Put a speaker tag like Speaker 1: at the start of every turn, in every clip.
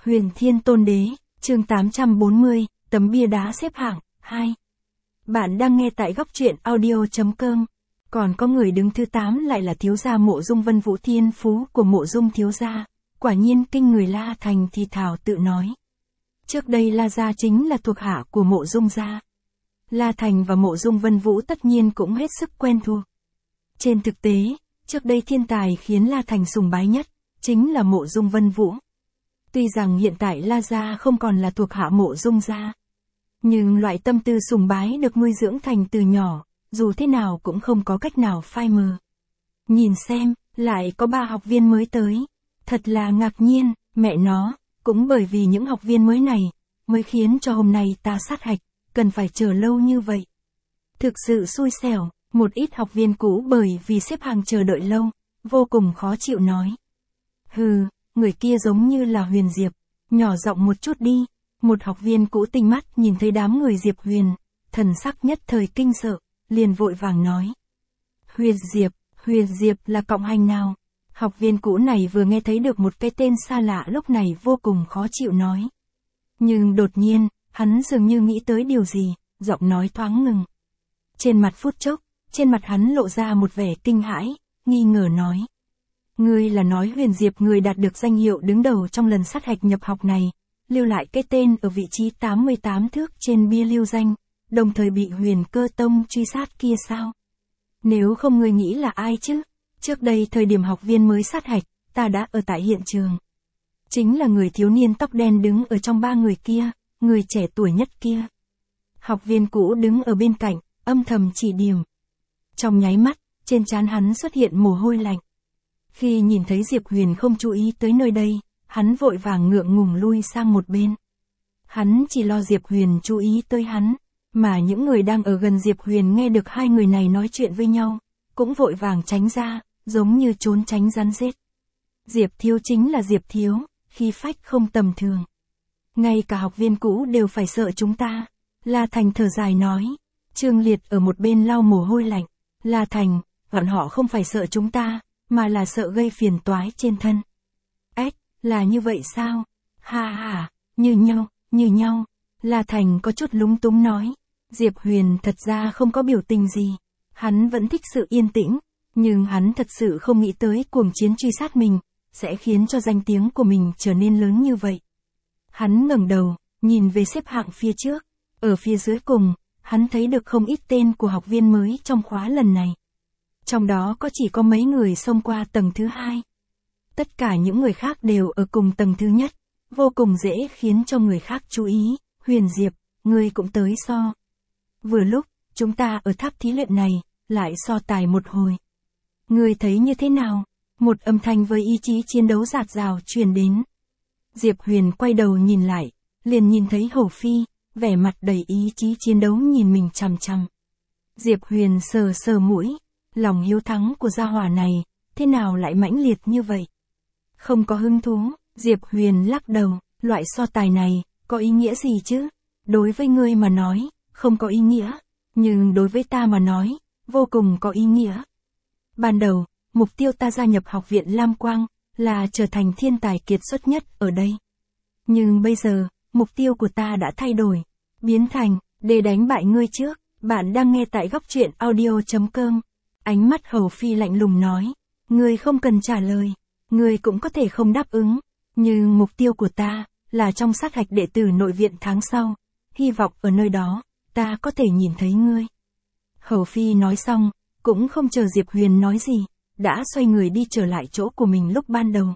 Speaker 1: Huyền Thiên Tôn Đế, chương 840, tấm bia đá xếp hạng, 2. Bạn đang nghe tại góc truyện audio.com. Còn có người đứng thứ 8 lại là thiếu gia Mộ Dung Vân Vũ, thiên phú của Mộ Dung thiếu gia, quả nhiên kinh người. La Thành thì thào tự nói. Trước đây La gia chính là thuộc hạ của Mộ Dung gia. La Thành và Mộ Dung Vân Vũ tất nhiên cũng hết sức quen thuộc. Trên thực tế, trước đây thiên tài khiến La Thành sùng bái nhất, chính là Mộ Dung Vân Vũ. Tuy rằng hiện tại La gia không còn là thuộc hạ Mộ Dung gia, nhưng loại tâm tư sùng bái được nuôi dưỡng thành từ nhỏ, dù thế nào cũng không có cách nào phai mờ. Nhìn xem, lại có 3 học viên mới tới. Thật là ngạc nhiên, mẹ nó, cũng bởi vì những học viên mới này, mới khiến cho hôm nay ta sát hạch, cần phải chờ lâu như vậy. Thực sự xui xẻo, một ít học viên cũ bởi vì xếp hàng chờ đợi lâu, vô cùng khó chịu nói. Hừ, người kia giống như là Huyền Diệp, nhỏ giọng một chút đi. Một học viên cũ tinh mắt nhìn thấy đám người Diệp Huyền, thần sắc nhất thời kinh sợ, liền vội vàng nói. Huyền Diệp là cộng hành nào? Học viên cũ này vừa nghe thấy được một cái tên xa lạ lúc này vô cùng khó chịu nói. Nhưng đột nhiên, hắn dường như nghĩ tới điều gì, giọng nói thoáng ngừng. Trên mặt phút chốc, trên mặt hắn lộ ra một vẻ kinh hãi, nghi ngờ nói. Ngươi là nói Huyền Diệp, người đạt được danh hiệu đứng đầu trong lần sát hạch nhập học này, lưu lại cái tên ở vị trí 88 thước trên bia lưu danh, đồng thời bị Huyền Cơ Tông truy sát kia sao? Nếu không ngươi nghĩ là ai chứ? Trước đây thời điểm học viên mới sát hạch, ta đã ở tại hiện trường. Chính là người thiếu niên tóc đen đứng ở trong 3 người kia, người trẻ tuổi nhất kia. Học viên cũ đứng ở bên cạnh, âm thầm chỉ điểm. Trong nháy mắt, trên trán hắn xuất hiện mồ hôi lạnh. Khi nhìn thấy Diệp Huyền không chú ý tới nơi đây, hắn vội vàng ngượng ngùng lui sang một bên. Hắn chỉ lo Diệp Huyền chú ý tới hắn, mà những người đang ở gần Diệp Huyền nghe được hai người này nói chuyện với nhau, cũng vội vàng tránh ra, giống như trốn tránh rắn rết. Diệp Thiếu chính là Diệp Thiếu, khí phách không tầm thường. Ngay cả học viên cũ đều phải sợ chúng ta. La Thành thở dài nói. Trương Liệt ở một bên lau mồ hôi lạnh. La Thành, bọn họ không phải sợ chúng ta, mà là sợ gây phiền toái trên thân. Là như vậy sao? Ha, như nhau. La Thành có chút lúng túng nói. Diệp Huyền thật ra không có biểu tình gì. Hắn vẫn thích sự yên tĩnh, nhưng hắn thật sự không nghĩ tới cuồng chiến truy sát mình, sẽ khiến cho danh tiếng của mình trở nên lớn như vậy. Hắn ngẩng đầu, nhìn về xếp hạng phía trước. Ở phía dưới cùng, hắn thấy được không ít tên của học viên mới trong khóa lần này. Trong đó có chỉ có mấy người xông qua tầng thứ 2. Tất cả những người khác đều ở cùng tầng thứ nhất, vô cùng dễ khiến cho người khác chú ý. Huyền Diệp, ngươi cũng tới so. Vừa lúc, chúng ta ở tháp thí luyện này, lại so tài một hồi. Ngươi thấy như thế nào? Một âm thanh với ý chí chiến đấu rạt rào truyền đến. Diệp Huyền quay đầu nhìn lại, liền nhìn thấy Hầu Phi, vẻ mặt đầy ý chí chiến đấu nhìn mình chằm chằm. Diệp Huyền sờ mũi, lòng hiếu thắng của gia hỏa này, thế nào lại mãnh liệt như vậy? Không có hứng thú, Diệp Huyền lắc đầu, loại so tài này, có ý nghĩa gì chứ? Đối với ngươi mà nói, không có ý nghĩa, nhưng đối với ta mà nói, vô cùng có ý nghĩa. Ban đầu, mục tiêu ta gia nhập học viện Lam Quang, là trở thành thiên tài kiệt xuất nhất ở đây. Nhưng bây giờ, mục tiêu của ta đã thay đổi, biến thành, để đánh bại ngươi trước. Bạn đang nghe tại góc truyện audio.com. Ánh mắt Hầu Phi lạnh lùng nói, ngươi không cần trả lời, ngươi cũng có thể không đáp ứng, nhưng mục tiêu của ta, là trong sát hạch đệ tử nội viện tháng sau, hy vọng ở nơi đó, ta có thể nhìn thấy ngươi. Hầu Phi nói xong, cũng không chờ Diệp Huyền nói gì, đã xoay người đi trở lại chỗ của mình lúc ban đầu.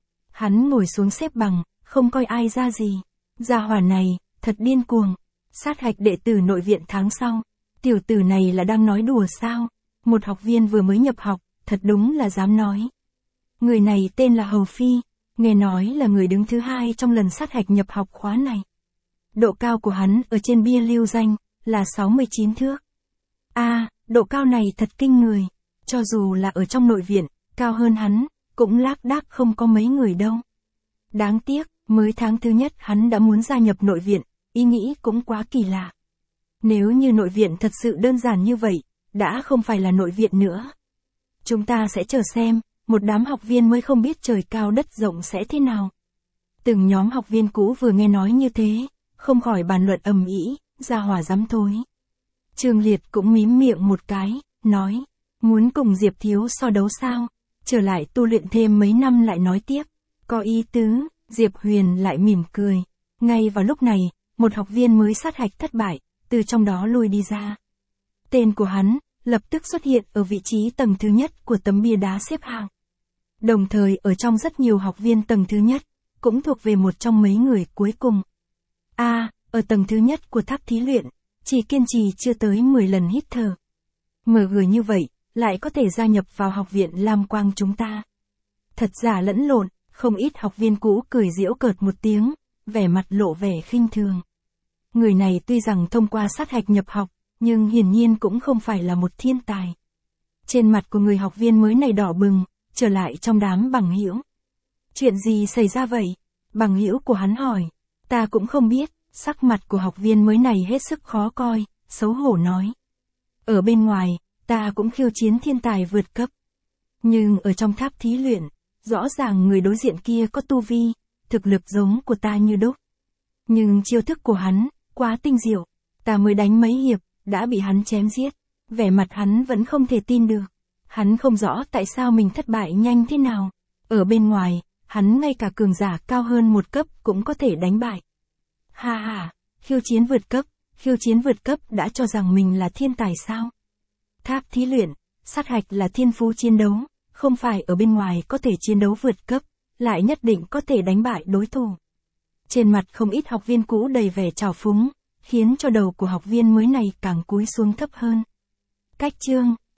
Speaker 1: Hắn ngồi xuống xếp bằng, không coi ai ra gì. Gia hỏa này, thật điên cuồng. Sát hạch đệ tử nội viện tháng sau. Tiểu tử này là đang nói đùa sao? Một học viên vừa mới nhập học, thật đúng là dám nói. Người này tên là Hầu Phi, nghe nói là người đứng thứ 2 trong lần sát hạch nhập học khóa này. Độ cao của hắn ở trên bia lưu danh, là 69 thước. Độ cao này thật kinh người. Cho dù là ở trong nội viện, cao hơn hắn, cũng lác đác không có mấy người đâu. Đáng tiếc, mới tháng thứ nhất hắn đã muốn gia nhập nội viện, ý nghĩ cũng quá kỳ lạ. Nếu như nội viện thật sự đơn giản như vậy, đã không phải là nội viện nữa. Chúng ta sẽ chờ xem, một đám học viên mới không biết trời cao đất rộng sẽ thế nào. Từng nhóm học viên cũ vừa nghe nói như thế, không khỏi bàn luận ầm ĩ, ra hỏa dám thối. Trương Liệt cũng mím miệng một cái, nói, muốn cùng Diệp Thiếu so đấu sao, trở lại tu luyện thêm mấy năm lại nói tiếp, có ý tứ. Diệp Huyền lại mỉm cười. Ngay vào lúc này, một học viên mới sát hạch thất bại, từ trong đó lui đi ra. Tên của hắn, lập tức xuất hiện ở vị trí tầng thứ nhất của tấm bia đá xếp hạng. Đồng thời ở trong rất nhiều học viên tầng thứ nhất, cũng thuộc về một trong mấy người cuối cùng. Ở tầng thứ nhất của tháp thí luyện, chỉ kiên trì chưa tới 10 lần hít thở. MG như vậy, lại có thể gia nhập vào học viện Lam Quang chúng ta. Thật giả lẫn lộn, không ít học viên cũ cười giễu cợt một tiếng, vẻ mặt lộ vẻ khinh thường. Người này tuy rằng thông qua sát hạch nhập học, nhưng hiển nhiên cũng không phải là một thiên tài. Trên mặt của người học viên mới này đỏ bừng, trở lại trong đám bằng hữu. Chuyện gì xảy ra vậy? Bằng hữu của hắn hỏi. Ta cũng không biết, sắc mặt của học viên mới này hết sức khó coi, xấu hổ nói. Ở bên ngoài, ta cũng khiêu chiến thiên tài vượt cấp. Nhưng ở trong tháp thí luyện, rõ ràng người đối diện kia có tu vi, thực lực giống của ta như đúc. Nhưng chiêu thức của hắn, quá tinh diệu, ta mới đánh mấy hiệp, đã bị hắn chém giết. Vẻ mặt hắn vẫn không thể tin được. Hắn không rõ tại sao mình thất bại nhanh thế nào. Ở bên ngoài, hắn ngay cả cường giả cao hơn một cấp cũng có thể đánh bại. Khiêu chiến vượt cấp đã cho rằng mình là thiên tài sao? Tháp thí luyện, sát hạch là thiên phú chiến đấu, không phải ở bên ngoài có thể chiến đấu vượt cấp, lại nhất định có thể đánh bại đối thủ. Trên mặt không ít học viên cũ đầy vẻ trào phúng, khiến cho đầu của học viên mới này càng cúi xuống thấp hơn. Cách chương